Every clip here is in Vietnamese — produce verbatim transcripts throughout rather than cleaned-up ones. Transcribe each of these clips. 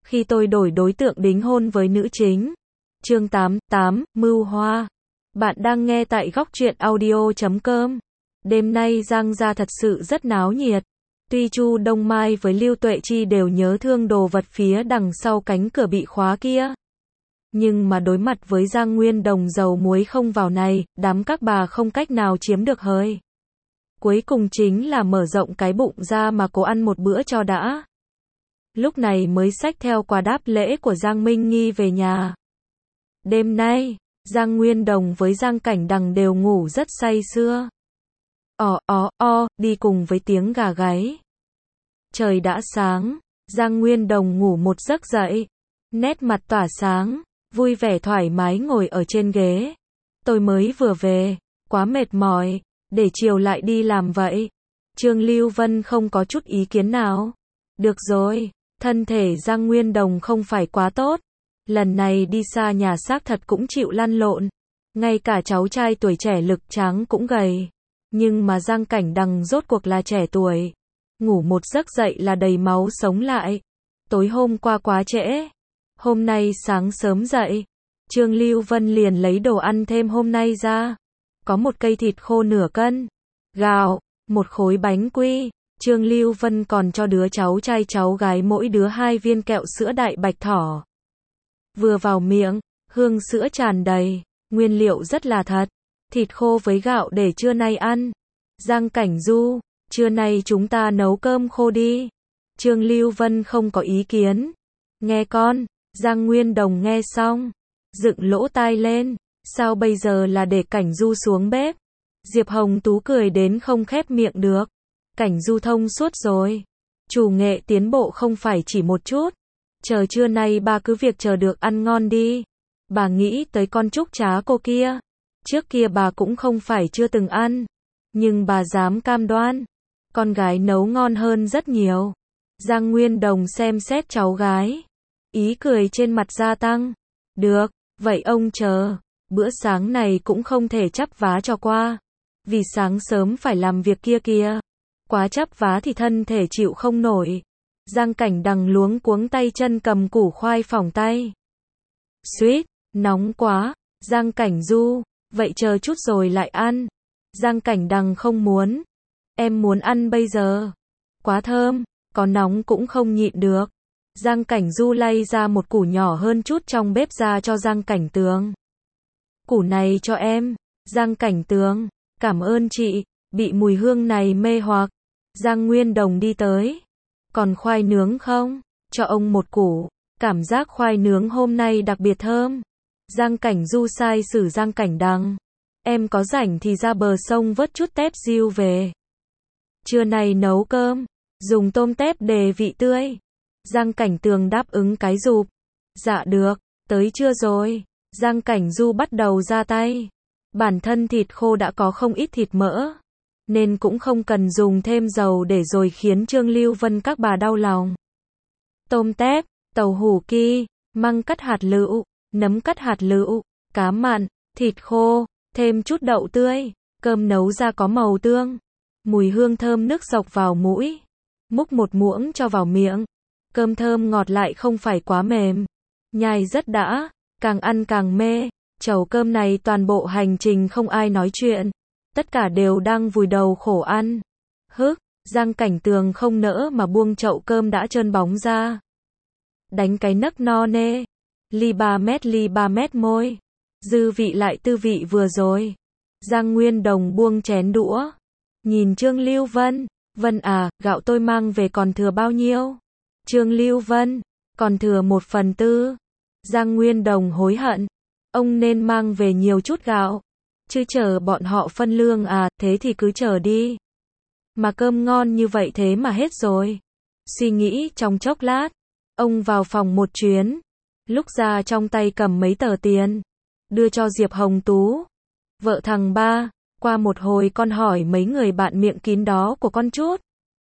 Khi tôi đổi đối tượng đính hôn với nữ chính. Chương tám, tám, Mưu Hoa. Bạn đang nghe tại góc truyện audio chấm com. Đêm nay Giang gia thật sự rất náo nhiệt. Tuy Chu Đông Mai với Lưu Tuệ Chi đều nhớ thương đồ vật phía đằng sau cánh cửa bị khóa kia. Nhưng mà đối mặt với Giang Nguyên Đồng dầu muối không vào này, đám các bà không cách nào chiếm được hơi. Cuối cùng chính là mở rộng cái bụng ra mà cố ăn một bữa cho đã. Lúc này mới xách theo quà đáp lễ của Giang Minh Nghi về nhà. Đêm nay, Giang Nguyên Đồng với Giang Cảnh Đằng đều ngủ rất say sưa. Ò ó o, đi cùng với tiếng gà gáy. Trời đã sáng, Giang Nguyên Đồng ngủ một giấc dậy. Nét mặt tỏa sáng, vui vẻ thoải mái ngồi ở trên ghế. Tôi mới vừa về, quá mệt mỏi, để chiều lại đi làm vậy. Trương Lưu Vân không có chút ý kiến nào. Được rồi, thân thể Giang Nguyên Đồng không phải quá tốt. Lần này đi xa nhà xác thật cũng chịu lăn lộn. Ngay cả cháu trai tuổi trẻ lực tráng cũng gầy. Nhưng mà Giang Cảnh Đằng rốt cuộc là trẻ tuổi. Ngủ một giấc dậy là đầy máu sống lại. Tối hôm qua quá trễ. Hôm nay sáng sớm dậy, Trương Lưu Vân liền lấy đồ ăn thêm hôm nay ra. Có một cây thịt khô nửa cân, gạo, một khối bánh quy. Trương Lưu Vân còn cho đứa cháu trai cháu gái mỗi đứa hai viên kẹo sữa đại bạch thỏ. Vừa vào miệng, hương sữa tràn đầy, nguyên liệu rất là thật. Thịt khô với gạo để trưa nay ăn. Giang Cảnh Du, trưa nay chúng ta nấu cơm khô đi. Trương Lưu Vân không có ý kiến. Nghe con. Giang Nguyên Đồng nghe xong, dựng lỗ tai lên, sao bây giờ là để Cảnh Du xuống bếp? Diệp Hồng Tú cười đến không khép miệng được. Cảnh Du thông suốt rồi. Chủ nghệ tiến bộ không phải chỉ một chút. Chờ trưa nay bà cứ việc chờ được ăn ngon đi. Bà nghĩ tới con Trúc Trá cô kia. Trước kia bà cũng không phải chưa từng ăn. Nhưng bà dám cam đoan. Con gái nấu ngon hơn rất nhiều. Giang Nguyên Đồng xem xét cháu gái. Ý cười trên mặt gia tăng. Được, vậy ông chờ. Bữa sáng này cũng không thể chắp vá cho qua. Vì sáng sớm phải làm việc kia kia. Quá chắp vá thì thân thể chịu không nổi. Giang Cảnh Đằng luống cuống tay chân cầm củ khoai phỏng tay. Suýt, nóng quá. Giang Cảnh Du, vậy chờ chút rồi lại ăn. Giang Cảnh Đằng không muốn. Em muốn ăn bây giờ. Quá thơm, có nóng cũng không nhịn được. Giang Cảnh Du lay ra một củ nhỏ hơn chút trong bếp ra cho Giang Cảnh Tường. Củ này cho em. Giang Cảnh Tường, cảm ơn chị. Bị mùi hương này mê hoặc. Giang Nguyên Đồng đi tới. Còn khoai nướng không? Cho ông một củ. Cảm giác khoai nướng hôm nay đặc biệt thơm. Giang Cảnh Du sai sử Giang Cảnh Đằng. Em có rảnh thì ra bờ sông vớt chút tép diêu về. Trưa nay nấu cơm. Dùng tôm tép đề vị tươi. Giang Cảnh Tường đáp ứng cái rụp. Dạ được, tới trưa rồi. Giang Cảnh Du bắt đầu ra tay. Bản thân thịt khô đã có không ít thịt mỡ. Nên cũng không cần dùng thêm dầu để rồi khiến Trương Lưu Vân các bà đau lòng. Tôm tép, tàu hủ ki, măng cắt hạt lựu, nấm cắt hạt lựu, cá mặn, thịt khô, thêm chút đậu tươi. Cơm nấu ra có màu tương. Mùi hương thơm nước dọc vào mũi. Múc một muỗng cho vào miệng. Cơm thơm ngọt lại không phải quá mềm. Nhai rất đã, càng ăn càng mê. Chầu cơm này toàn bộ hành trình không ai nói chuyện. Tất cả đều đang vùi đầu khổ ăn. Hức, Giang Cảnh Tường không nỡ mà buông chậu cơm đã trơn bóng ra. Đánh cái nấc no nê. Ly ba mét ly ba mét môi. Dư vị lại tư vị vừa rồi. Giang Nguyên Đồng buông chén đũa. Nhìn Trương Lưu Vân. Vân à, gạo tôi mang về còn thừa bao nhiêu? Trương Lưu Vân, còn thừa một phần tư. Giang Nguyên Đồng hối hận. Ông nên mang về nhiều chút gạo. Chứ chờ bọn họ phân lương à, thế thì cứ chờ đi. Mà cơm ngon như vậy thế mà hết rồi. Suy nghĩ trong chốc lát. Ông vào phòng một chuyến. Lúc ra trong tay cầm mấy tờ tiền. Đưa cho Diệp Hồng Tú. Vợ thằng ba. Qua một hồi con hỏi mấy người bạn miệng kín đó của con chút.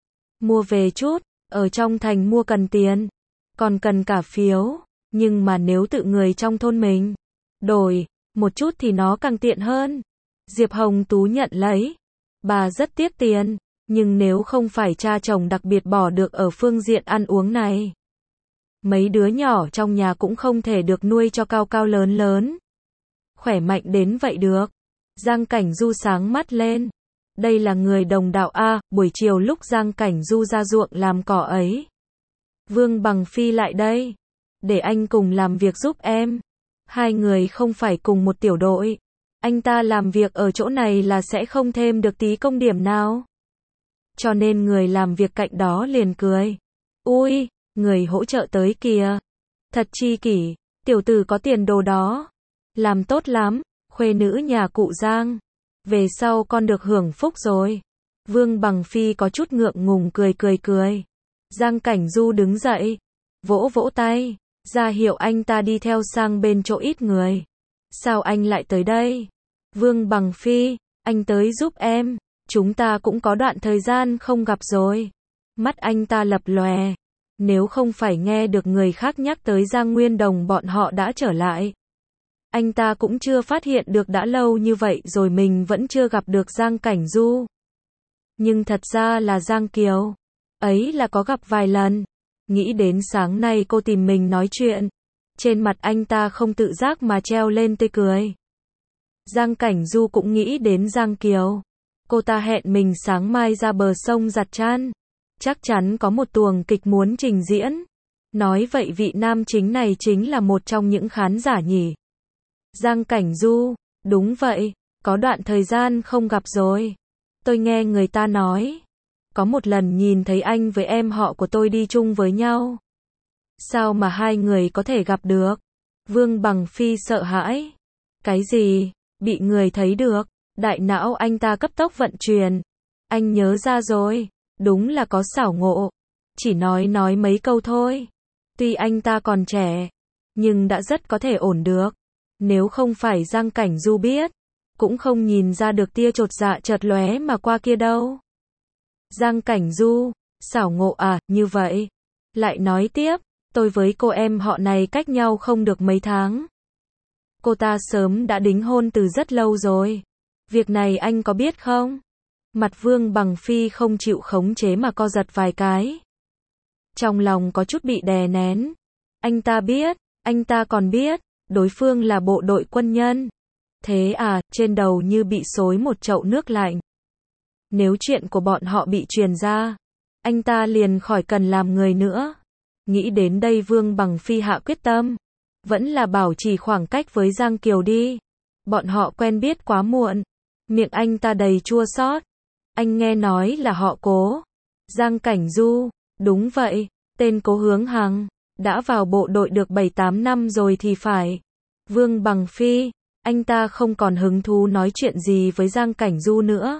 Mua về chút. Ở trong thành mua cần tiền. Còn cần cả phiếu. Nhưng mà nếu tự người trong thôn mình đổi một chút thì nó càng tiện hơn. Diệp Hồng Tú nhận lấy. Bà rất tiếc tiền. Nhưng nếu không phải cha chồng đặc biệt bỏ được ở phương diện ăn uống này. Mấy đứa nhỏ trong nhà cũng không thể được nuôi cho cao cao lớn lớn. Khỏe mạnh đến vậy được. Giang Cảnh Du sáng mắt lên. Đây là người đồng đạo a, buổi chiều lúc Giang Cảnh Du ra ruộng làm cỏ ấy. Vương Bằng Phi lại đây. Để anh cùng làm việc giúp em. Hai người không phải cùng một tiểu đội. Anh ta làm việc ở chỗ này là sẽ không thêm được tí công điểm nào. Cho nên người làm việc cạnh đó liền cười. Ui, người hỗ trợ tới kìa. Thật chi kỷ, tiểu tử có tiền đồ đó. Làm tốt lắm, khuê nữ nhà cụ Giang. Về sau con được hưởng phúc rồi. Vương Bằng Phi có chút ngượng ngùng cười cười cười. Giang Cảnh Du đứng dậy, vỗ vỗ tay, ra hiệu anh ta đi theo sang bên chỗ ít người. Sao anh lại tới đây? Vương Bằng Phi, anh tới giúp em. Chúng ta cũng có đoạn thời gian không gặp rồi. Mắt anh ta lập lòe. Nếu không phải nghe được người khác nhắc tới Giang Nguyên Đồng bọn họ đã trở lại. Anh ta cũng chưa phát hiện được đã lâu như vậy rồi mình vẫn chưa gặp được Giang Cảnh Du. Nhưng thật ra là Giang Kiều. Ấy là có gặp vài lần. Nghĩ đến sáng nay cô tìm mình nói chuyện. Trên mặt anh ta không tự giác mà treo lên tươi cười. Giang Cảnh Du cũng nghĩ đến Giang Kiều. Cô ta hẹn mình sáng mai ra bờ sông giặt chăn. Chắc chắn có một tuồng kịch muốn trình diễn. Nói vậy vị nam chính này chính là một trong những khán giả nhỉ. Giang Cảnh Du, đúng vậy, có đoạn thời gian không gặp rồi. Tôi nghe người ta nói. Có một lần nhìn thấy anh với em họ của tôi đi chung với nhau. Sao mà hai người có thể gặp được? Vương Bằng Phi sợ hãi. Cái gì? Bị người thấy được. Đại não anh ta cấp tốc vận chuyển. Anh nhớ ra rồi. Đúng là có xảo ngộ. Chỉ nói nói mấy câu thôi. Tuy anh ta còn trẻ, nhưng đã rất có thể ổn được. Nếu không phải Giang Cảnh Du biết, cũng không nhìn ra được tia chột dạ chợt lóe mà qua kia đâu. Giang Cảnh Du, xảo ngộ à, như vậy. Lại nói tiếp, tôi với cô em họ này cách nhau không được mấy tháng. Cô ta sớm đã đính hôn từ rất lâu rồi. Việc này anh có biết không? Mặt Vương Bằng Phi không chịu khống chế mà co giật vài cái. Trong lòng có chút bị đè nén. Anh ta biết, anh ta còn biết, đối phương là bộ đội quân nhân. Thế à, trên đầu như bị xối một chậu nước lạnh. Nếu chuyện của bọn họ bị truyền ra, anh ta liền khỏi cần làm người nữa. Nghĩ đến đây Vương Bằng Phi hạ quyết tâm. Vẫn là bảo trì khoảng cách với Giang Kiều đi. Bọn họ quen biết quá muộn. Miệng anh ta đầy chua xót. Anh nghe nói là họ Cố. Giang Cảnh Du, đúng vậy, tên Cố Hướng Hằng, đã vào bộ đội được bảy tám năm rồi thì phải. Vương Bằng Phi, anh ta không còn hứng thú nói chuyện gì với Giang Cảnh Du nữa.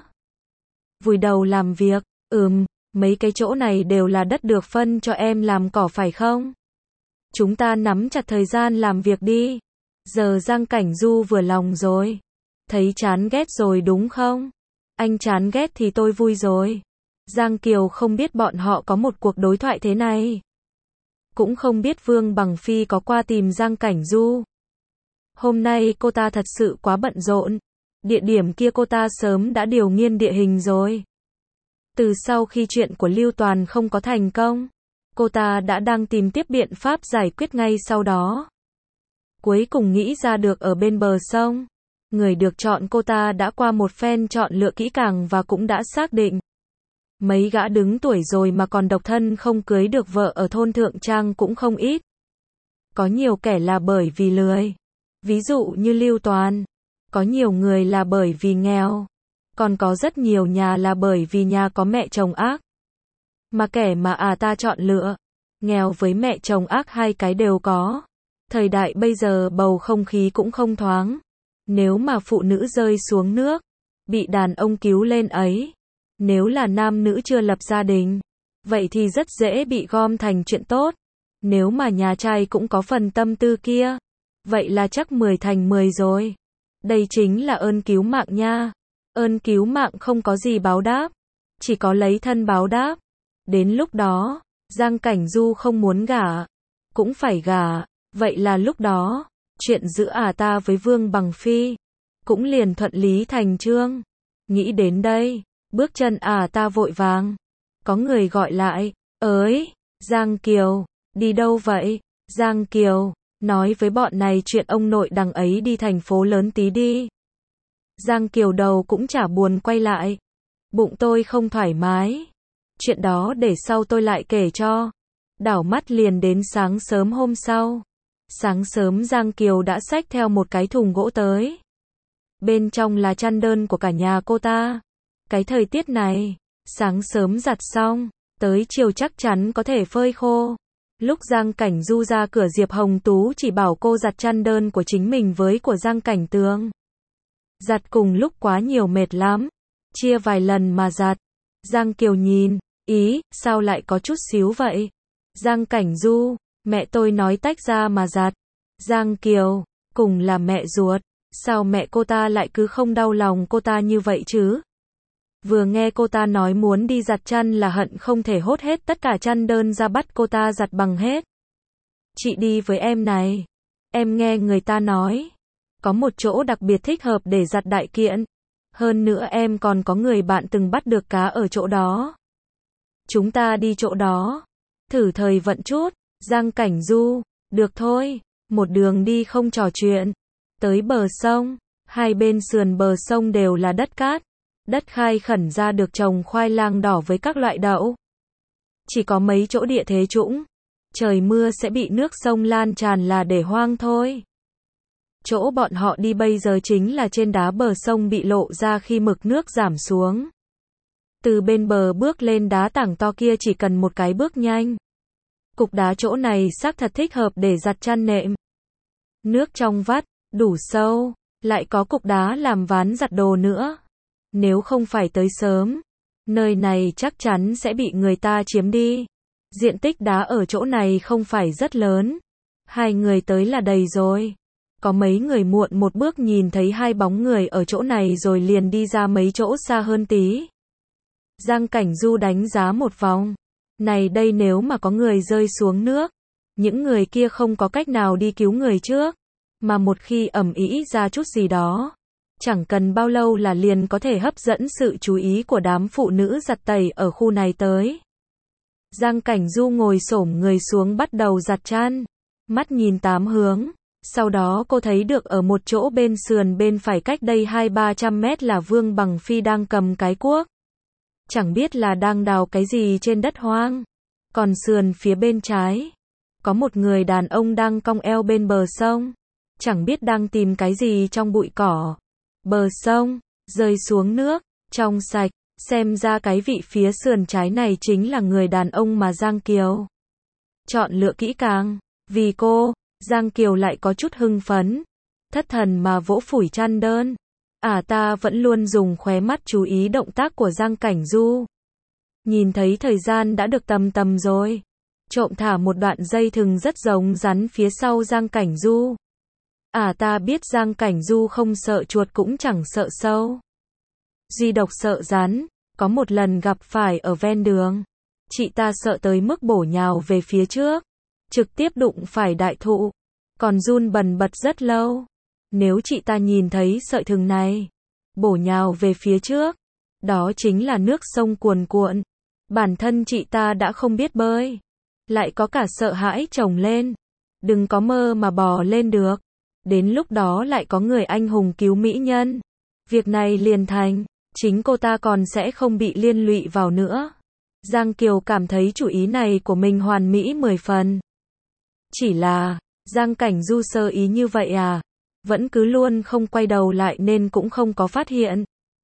Vùi đầu làm việc, ừm, mấy cái chỗ này đều là đất được phân cho em làm cỏ phải không? Chúng ta nắm chặt thời gian làm việc đi. Giờ Giang Cảnh Du vừa lòng rồi. Thấy chán ghét rồi đúng không? Anh chán ghét thì tôi vui rồi. Giang Kiều không biết bọn họ có một cuộc đối thoại thế này. Cũng không biết Vương Bằng Phi có qua tìm Giang Cảnh Du. Hôm nay cô ta thật sự quá bận rộn. Địa điểm kia cô ta sớm đã điều nghiên địa hình rồi. Từ sau khi chuyện của Lưu Toàn không có thành công, cô ta đã đang tìm tiếp biện pháp giải quyết ngay sau đó. Cuối cùng nghĩ ra được ở bên bờ sông. Người được chọn cô ta đã qua một phen chọn lựa kỹ càng và cũng đã xác định. Mấy gã đứng tuổi rồi mà còn độc thân không cưới được vợ ở thôn Thượng Trang cũng không ít. Có nhiều kẻ là bởi vì lười. Ví dụ như Lưu Toàn. Có nhiều người là bởi vì nghèo. Còn có rất nhiều nhà là bởi vì nhà có mẹ chồng ác. Mà kẻ mà à ta chọn lựa, nghèo với mẹ chồng ác hai cái đều có. Thời đại bây giờ bầu không khí cũng không thoáng. Nếu mà phụ nữ rơi xuống nước, bị đàn ông cứu lên ấy. Nếu là nam nữ chưa lập gia đình, vậy thì rất dễ bị gom thành chuyện tốt. Nếu mà nhà trai cũng có phần tâm tư kia, vậy là chắc mười thành mười rồi. Đây chính là ơn cứu mạng nha. Ơn cứu mạng không có gì báo đáp, chỉ có lấy thân báo đáp. Đến lúc đó, Giang Cảnh Du không muốn gả, cũng phải gả. Vậy là lúc đó, chuyện giữa à ta với Vương Bằng Phi cũng liền thuận lý thành chương. Nghĩ đến đây, bước chân à ta vội vàng. Có người gọi lại, ới, Giang Kiều, Đi đâu vậy? Giang Kiều, nói với bọn này chuyện ông nội đằng ấy đi thành phố lớn tí đi. Giang Kiều đầu cũng chả buồn quay lại. Bụng tôi không thoải mái. Chuyện đó để sau tôi lại kể cho. Đảo mắt liền đến sáng sớm hôm sau. Sáng sớm Giang Kiều đã xách theo một cái thùng gỗ tới. Bên trong là chăn đơn của cả nhà cô ta. Cái thời tiết này, sáng sớm giặt xong, tới chiều chắc chắn có thể phơi khô. Lúc Giang Cảnh Du ra cửa, Diệp Hồng Tú chỉ bảo cô giặt chăn đơn của chính mình với của Giang Cảnh Tường. Giặt cùng lúc quá nhiều mệt lắm. Chia vài lần mà giặt. Giang Kiều nhìn, ý, sao lại có chút xíu vậy? Giang Cảnh Du, mẹ tôi nói tách ra mà giặt. Giang Kiều, cùng là mẹ ruột, sao mẹ cô ta lại cứ không đau lòng cô ta như vậy chứ? Vừa nghe cô ta nói muốn đi giặt chăn là hận không thể hốt hết tất cả chăn đơn ra bắt cô ta giặt bằng hết. Chị đi với em này. Em nghe người ta nói, có một chỗ đặc biệt thích hợp để giặt đại kiện. Hơn nữa em còn có người bạn từng bắt được cá ở chỗ đó. Chúng ta đi chỗ đó. Thử thời vận chút. Giang Cảnh Du, được thôi. Một đường đi không trò chuyện. Tới bờ sông. Hai bên sườn bờ sông đều là đất cát. Đất khai khẩn ra được trồng khoai lang đỏ với các loại đậu. Chỉ có mấy chỗ địa thế trũng. Trời mưa sẽ bị nước sông lan tràn là để hoang thôi. Chỗ bọn họ đi bây giờ chính là trên đá bờ sông bị lộ ra khi mực nước giảm xuống. Từ bên bờ bước lên đá tảng to kia chỉ cần một cái bước nhanh. Cục đá chỗ này xác thật thích hợp để giặt chăn nệm. Nước trong vắt, đủ sâu, lại có cục đá làm ván giặt đồ nữa. Nếu không phải tới sớm, nơi này chắc chắn sẽ bị người ta chiếm đi. Diện tích đá ở chỗ này không phải rất lớn. Hai người tới là đầy rồi. Có mấy người muộn một bước nhìn thấy hai bóng người ở chỗ này rồi liền đi ra mấy chỗ xa hơn tí. Giang Cảnh Du đánh giá một vòng. Này đây, nếu mà có người rơi xuống nước, những người kia không có cách nào đi cứu người trước. Mà một khi ầm ĩ ra chút gì đó, chẳng cần bao lâu là liền có thể hấp dẫn sự chú ý của đám phụ nữ giặt tẩy ở khu này tới. Giang Cảnh Du ngồi xổm người xuống bắt đầu giặt chăn. Mắt nhìn tám hướng. Sau đó cô thấy được ở một chỗ bên sườn bên phải cách đây hai ba trăm mét là Vương Bằng Phi đang cầm cái cuốc. Chẳng biết là đang đào cái gì trên đất hoang. Còn sườn phía bên trái, có một người đàn ông đang cong eo bên bờ sông. Chẳng biết đang tìm cái gì trong bụi cỏ. Bờ sông, rơi xuống nước, trong sạch. Xem ra cái vị phía sườn trái này chính là người đàn ông mà Giang Kiều chọn lựa kỹ càng. Vì cô, Giang Kiều lại có chút hưng phấn. Thất thần mà vỗ phủi chăn đơn. À, ta vẫn luôn dùng khóe mắt chú ý động tác của Giang Cảnh Du. Nhìn thấy thời gian đã được tầm tầm rồi. Trộm thả một đoạn dây thừng rất giống rắn phía sau Giang Cảnh Du. À, ta biết Giang Cảnh Du không sợ chuột cũng chẳng sợ sâu. Duy độc sợ rắn. Có một lần gặp phải ở ven đường. Chị ta sợ tới mức bổ nhào về phía trước. Trực tiếp đụng phải đại thụ. Còn run bần bật rất lâu. Nếu chị ta nhìn thấy sợi thừng này, bổ nhào về phía trước, đó chính là nước sông cuồn cuộn. Bản thân chị ta đã không biết bơi, lại có cả sợ hãi chồng lên. Đừng có mơ mà bò lên được. Đến lúc đó lại có người anh hùng cứu mỹ nhân. Việc này liền thành, chính cô ta còn sẽ không bị liên lụy vào nữa. Giang Kiều cảm thấy chủ ý này của mình hoàn mỹ mười phần. Chỉ là, Giang Cảnh Du sơ ý như vậy à? Vẫn cứ luôn không quay đầu lại nên cũng không có phát hiện.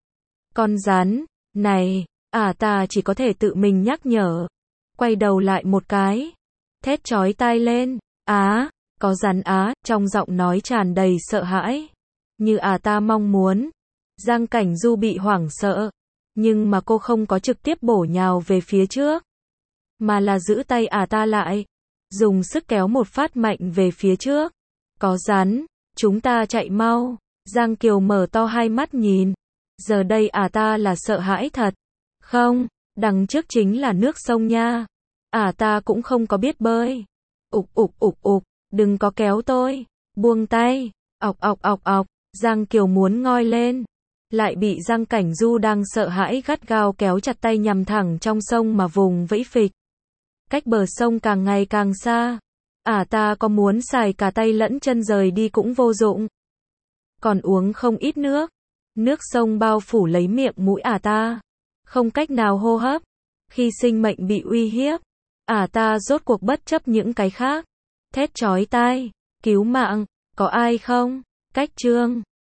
Con rắn, này, à ta chỉ có thể tự mình nhắc nhở. Quay đầu lại một cái. Thét chói tai lên. Á, có rắn á, trong giọng nói tràn đầy sợ hãi. Như à ta mong muốn. Giang Cảnh Du bị hoảng sợ. Nhưng mà cô không có trực tiếp bổ nhào về phía trước. Mà là giữ tay à ta lại. Dùng sức kéo một phát mạnh về phía trước. Có rắn. Chúng ta chạy mau. Giang Kiều mở to hai mắt nhìn. Giờ đây à ta là sợ hãi thật. Không, đằng trước chính là nước sông nha. À ta cũng không có biết bơi. Ục ục ục ục, đừng có kéo tôi. Buông tay. Ọc ọc ọc ọc. Giang Kiều muốn ngoi lên. Lại bị Giang Cảnh Du đang sợ hãi gắt gao kéo chặt tay nhằm thẳng trong sông mà vùng vẫy phịch. cách bờ sông càng ngày càng xa. Ả ta có muốn xài cả tay lẫn chân rời đi cũng vô dụng. Còn uống không ít nước. Nước sông bao phủ lấy miệng mũi ả ta. Không cách nào hô hấp. Khi sinh mệnh bị uy hiếp, ả ta rốt cuộc bất chấp những cái khác. Thét chói tai. Cứu mạng, có ai không? Cách chương